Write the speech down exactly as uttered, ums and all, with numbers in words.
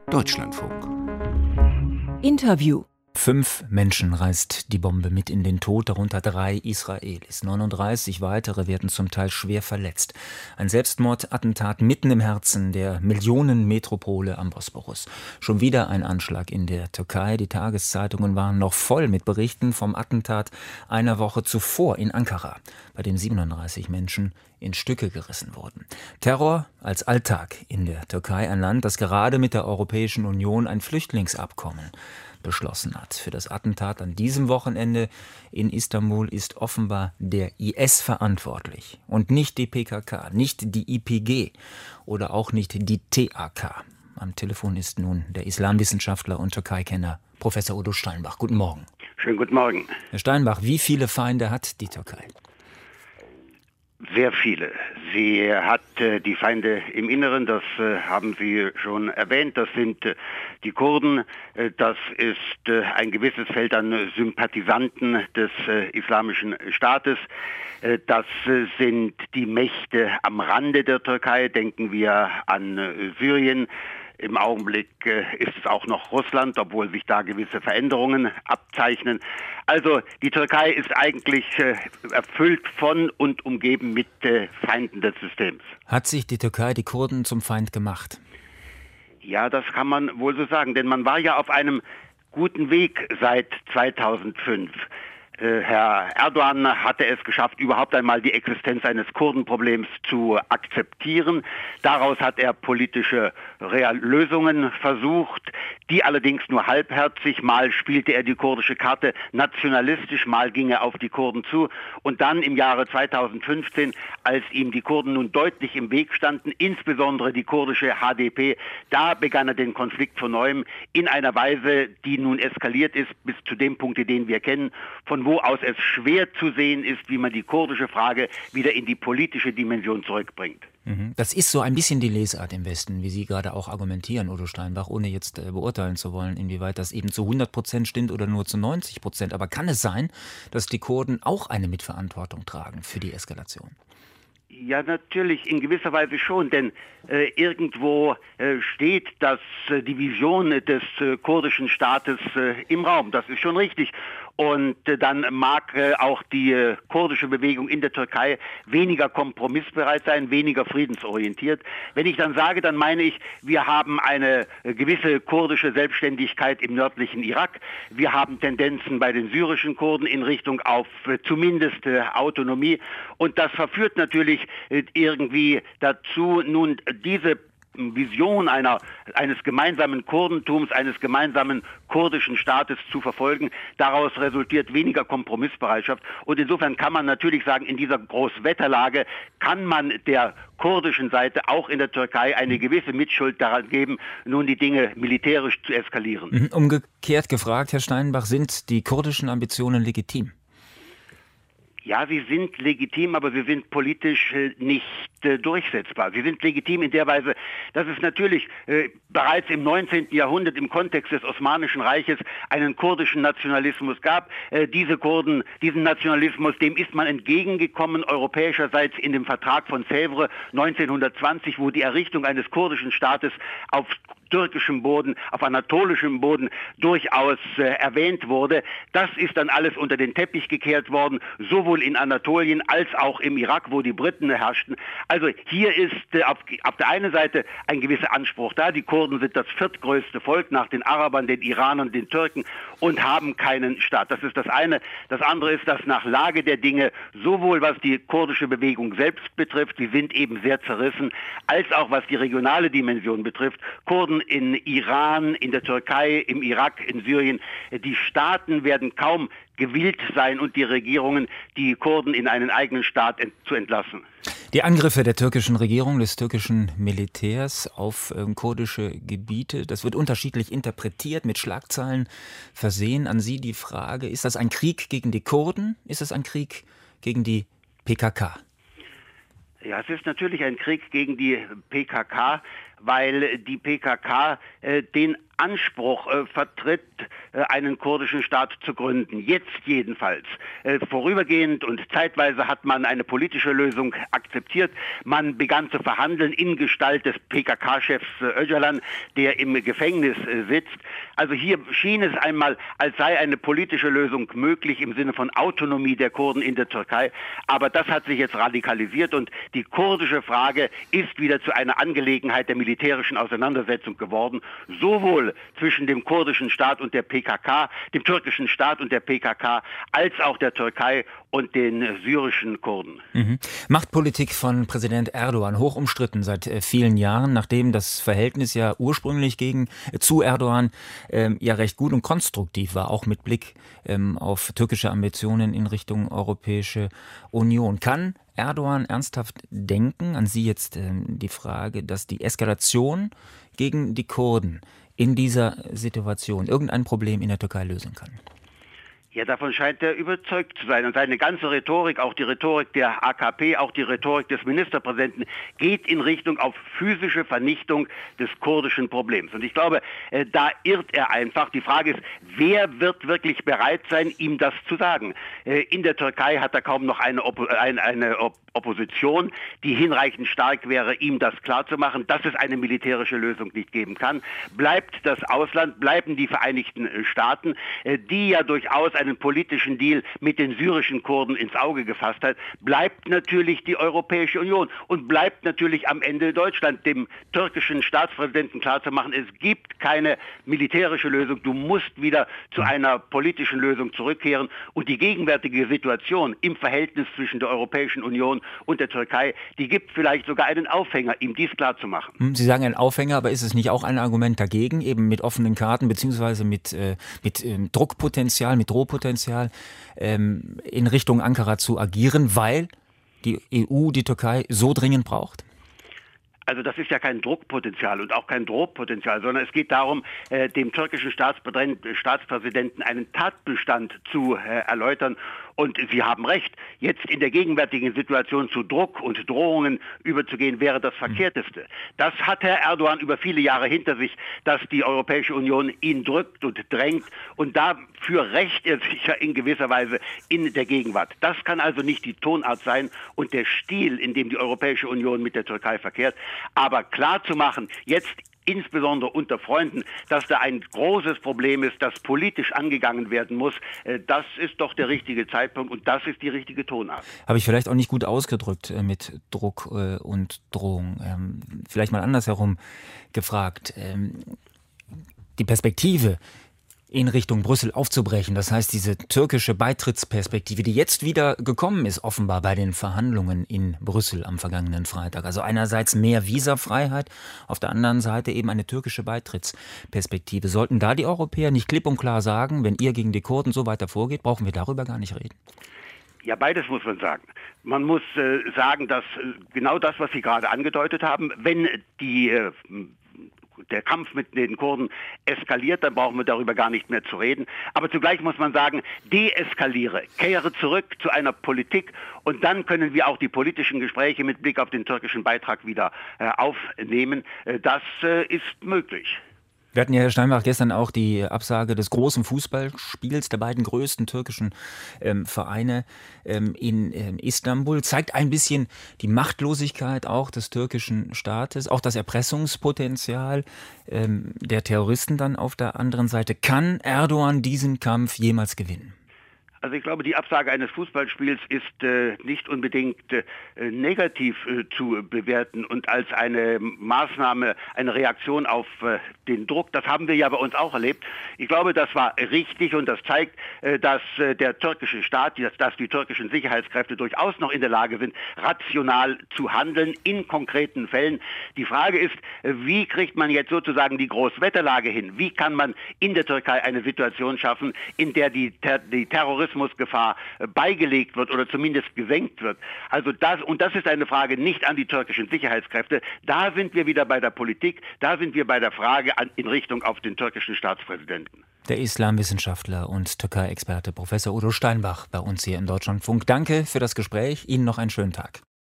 Deutschlandfunk. Interview. Fünf Menschen reißt die Bombe mit in den Tod, darunter drei Israelis. neununddreißig weitere werden zum Teil schwer verletzt. Ein Selbstmordattentat mitten im Herzen der Millionenmetropole am Bosporus. Schon wieder ein Anschlag in der Türkei. Die Tageszeitungen waren noch voll mit Berichten vom Attentat einer Woche zuvor in Ankara, bei dem siebenunddreißig Menschen in Stücke gerissen wurden. Terror als Alltag in der Türkei, ein Land, das gerade mit der Europäischen Union ein Flüchtlingsabkommen beschlossen hat. Für das Attentat an diesem Wochenende in Istanbul ist offenbar der I S verantwortlich und nicht die P K K, nicht die I P G oder auch nicht die T A K. Am Telefon ist nun der Islamwissenschaftler und Türkei-Kenner Professor Udo Steinbach. Guten Morgen. Schönen guten Morgen. Herr Steinbach, wie viele Feinde hat die Türkei? Sehr viele. Sie hat äh, die Feinde im Inneren, das äh, haben Sie schon erwähnt. Das sind äh, die Kurden, äh, das ist äh, ein gewisses Feld an Sympathisanten des äh, Islamischen Staates. Äh, das äh, sind die Mächte am Rande der Türkei, denken wir an äh, Syrien. Im Augenblick äh, ist es auch noch Russland, obwohl sich da gewisse Veränderungen abzeichnen. Also die Türkei ist eigentlich äh, erfüllt von und umgeben mit äh, Feinden des Systems. Hat sich die Türkei die Kurden zum Feind gemacht? Ja, das kann man wohl so sagen, denn man war ja auf einem guten Weg seit zweitausendfünf. Herr Erdogan hatte es geschafft, überhaupt einmal die Existenz eines Kurdenproblems zu akzeptieren. Daraus hat er politische Lösungen versucht, die allerdings nur halbherzig. Mal spielte er die kurdische Karte nationalistisch, mal ging er auf die Kurden zu. Und dann im Jahre zweitausendfünfzehn, als ihm die Kurden nun deutlich im Weg standen, insbesondere die kurdische H D P, da begann er den Konflikt von neuem in einer Weise, die nun eskaliert ist bis zu dem Punkt, den wir kennen, von wo aus es schwer zu sehen ist, wie man die kurdische Frage wieder in die politische Dimension zurückbringt. Das ist so ein bisschen die Lesart im Westen, wie Sie gerade auch argumentieren, Udo Steinbach, ohne jetzt beurteilen zu wollen, inwieweit das eben zu hundert Prozent stimmt oder nur zu neunzig Prozent. Aber kann es sein, dass die Kurden auch eine Mitverantwortung tragen für die Eskalation? Ja, natürlich, in gewisser Weise schon, denn äh, irgendwo äh, steht das, äh, die Vision des äh, kurdischen Staates äh, im Raum, das ist schon richtig. Und äh, dann mag äh, auch die äh, kurdische Bewegung in der Türkei weniger kompromissbereit sein, weniger friedensorientiert. Wenn ich dann sage, dann meine ich, wir haben eine äh, gewisse kurdische Selbstständigkeit im nördlichen Irak. Wir haben Tendenzen bei den syrischen Kurden in Richtung auf äh, zumindest äh, Autonomie. Und das verführt natürlich äh, irgendwie dazu, nun diese Vision einer, eines gemeinsamen Kurdentums, eines gemeinsamen kurdischen Staates zu verfolgen. Daraus resultiert weniger Kompromissbereitschaft. Und insofern kann man natürlich sagen, in dieser Großwetterlage kann man der kurdischen Seite auch in der Türkei eine gewisse Mitschuld daran geben, nun die Dinge militärisch zu eskalieren. Umgekehrt gefragt, Herr Steinbach, sind die kurdischen Ambitionen legitim? Ja, sie sind legitim, aber sie sind politisch äh, nicht äh, durchsetzbar. Sie sind legitim in der Weise, dass es natürlich äh, bereits im neunzehnten Jahrhundert im Kontext des Osmanischen Reiches einen kurdischen Nationalismus gab. Äh, diese Kurden, diesen Nationalismus, dem ist man entgegengekommen europäischerseits in dem Vertrag von Sèvres neunzehnhundertzwanzig, wo die Errichtung eines kurdischen Staates auf türkischem Boden, auf anatolischem Boden durchaus äh, erwähnt wurde. Das ist dann alles unter den Teppich gekehrt worden, sowohl in Anatolien als auch im Irak, wo die Briten herrschten. Also hier ist äh, auf, auf der einen Seite ein gewisser Anspruch da. Die Kurden sind das viertgrößte Volk nach den Arabern, den Iranern, den Türken und haben keinen Staat. Das ist das eine. Das andere ist, dass nach Lage der Dinge, sowohl was die kurdische Bewegung selbst betrifft, die sind eben sehr zerrissen, als auch was die regionale Dimension betrifft, Kurden in Iran, in der Türkei, im Irak, in Syrien, die Staaten werden kaum gewillt sein und die Regierungen, die Kurden in einen eigenen Staat ent- zu entlassen. Die Angriffe der türkischen Regierung, des türkischen Militärs auf ähm, kurdische Gebiete, das wird unterschiedlich interpretiert, mit Schlagzeilen versehen. An Sie die Frage, ist das ein Krieg gegen die Kurden? Ist es ein Krieg gegen die P K K? Ja, es ist natürlich ein Krieg gegen die P K K weil die P K K äh, den Anspruch äh, vertritt, äh, einen kurdischen Staat zu gründen. Jetzt jedenfalls. Äh, vorübergehend und zeitweise hat man eine politische Lösung akzeptiert. Man begann zu verhandeln in Gestalt des P K K-Chefs äh, Öcalan, der im Gefängnis äh, sitzt. Also hier schien es einmal, als sei eine politische Lösung möglich im Sinne von Autonomie der Kurden in der Türkei. Aber das hat sich jetzt radikalisiert und die kurdische Frage ist wieder zu einer Angelegenheit der militärischen Auseinandersetzung geworden. Sowohl zwischen dem kurdischen Staat und der P K K, dem türkischen Staat und der P K K, als auch der Türkei und den syrischen Kurden. Mhm. Machtpolitik von Präsident Erdogan, hoch umstritten seit äh, vielen Jahren, nachdem das Verhältnis ja ursprünglich gegen äh, zu Erdogan ähm, ja recht gut und konstruktiv war, auch mit Blick ähm, auf türkische Ambitionen in Richtung Europäische Union. Kann Erdogan ernsthaft denken, an Sie jetzt ähm, die Frage, dass die Eskalation gegen die Kurden in dieser Situation irgendein Problem in der Türkei lösen kann? Ja, davon scheint er überzeugt zu sein. Und seine ganze Rhetorik, auch die Rhetorik der A K P, auch die Rhetorik des Ministerpräsidenten, geht in Richtung auf physische Vernichtung des kurdischen Problems. Und ich glaube, äh, da irrt er einfach. Die Frage ist, wer wird wirklich bereit sein, ihm das zu sagen? Äh, in der Türkei hat er kaum noch eine, Oppo- eine, eine Op- Opposition, die hinreichend stark wäre, ihm das klarzumachen, dass es eine militärische Lösung nicht geben kann. Bleibt das Ausland, bleiben die Vereinigten Staaten, äh, die ja durchaus einen politischen Deal mit den syrischen Kurden ins Auge gefasst hat, bleibt natürlich die Europäische Union und bleibt natürlich am Ende Deutschland, dem türkischen Staatspräsidenten klarzumachen, es gibt keine militärische Lösung, du musst wieder zu einer politischen Lösung zurückkehren und die gegenwärtige Situation im Verhältnis zwischen der Europäischen Union und der Türkei, die gibt vielleicht sogar einen Aufhänger, ihm dies klarzumachen. Sie sagen ein Aufhänger, aber ist es nicht auch ein Argument dagegen, eben mit offenen Karten beziehungsweise mit, äh, mit ähm, Druckpotenzial, mit Drohpotenzial ähm, in Richtung Ankara zu agieren, weil die E U die Türkei so dringend braucht? Also das ist ja kein Druckpotenzial und auch kein Drohpotenzial, sondern es geht darum, äh, dem türkischen Staatspräsidenten einen Tatbestand zu äh, erläutern. Und Sie haben recht, jetzt in der gegenwärtigen Situation zu Druck und Drohungen überzugehen, wäre das Verkehrteste. Das hat Herr Erdogan über viele Jahre hinter sich, dass die Europäische Union ihn drückt und drängt. Und dafür rächt er sich ja in gewisser Weise in der Gegenwart. Das kann also nicht die Tonart sein und der Stil, in dem die Europäische Union mit der Türkei verkehrt. Aber klar zu machen, jetzt insbesondere unter Freunden, dass da ein großes Problem ist, das politisch angegangen werden muss. Das ist doch der richtige Zeitpunkt und das ist die richtige Tonart. Habe ich vielleicht auch nicht gut ausgedrückt mit Druck und Drohung. Vielleicht mal andersherum gefragt. Die Perspektive in Richtung Brüssel aufzubrechen. Das heißt, diese türkische Beitrittsperspektive, die jetzt wieder gekommen ist, offenbar bei den Verhandlungen in Brüssel am vergangenen Freitag. Also einerseits mehr Visafreiheit, auf der anderen Seite eben eine türkische Beitrittsperspektive. Sollten da die Europäer nicht klipp und klar sagen, wenn ihr gegen die Kurden so weiter vorgeht, brauchen wir darüber gar nicht reden? Ja, beides muss man sagen. Man muss äh, sagen, dass äh, genau das, was Sie gerade angedeutet haben, wenn die äh, der Kampf mit den Kurden eskaliert, dann brauchen wir darüber gar nicht mehr zu reden. Aber zugleich muss man sagen, deeskaliere, kehre zurück zu einer Politik und dann können wir auch die politischen Gespräche mit Blick auf den türkischen Beitrag wieder äh, aufnehmen. Äh, das äh, ist möglich. Wir hatten ja, Herr Steinbach, gestern auch die Absage des großen Fußballspiels der beiden größten türkischen ähm, Vereine ähm, in ähm, Istanbul. Zeigt ein bisschen die Machtlosigkeit auch des türkischen Staates, auch das Erpressungspotenzial ähm, der Terroristen dann auf der anderen Seite. Kann Erdogan diesen Kampf jemals gewinnen? Also ich glaube, die Absage eines Fußballspiels ist äh, nicht unbedingt äh, negativ äh, zu bewerten und als eine Maßnahme, eine Reaktion auf äh, den Druck. Das haben wir ja bei uns auch erlebt. Ich glaube, das war richtig und das zeigt, äh, dass äh, der türkische Staat, dass, dass die türkischen Sicherheitskräfte durchaus noch in der Lage sind, rational zu handeln in konkreten Fällen. Die Frage ist, äh, wie kriegt man jetzt sozusagen die Großwetterlage hin? Wie kann man in der Türkei eine Situation schaffen, in der die, Ter- die Terroristen Terrorismusgefahr beigelegt wird oder zumindest gesenkt wird. Also das, und das ist eine Frage nicht an die türkischen Sicherheitskräfte. Da sind wir wieder bei der Politik, da sind wir bei der Frage an, in Richtung auf den türkischen Staatspräsidenten. Der Islamwissenschaftler und Türkei-Experte Professor Udo Steinbach bei uns hier im Deutschlandfunk. Danke für das Gespräch. Ihnen noch einen schönen Tag.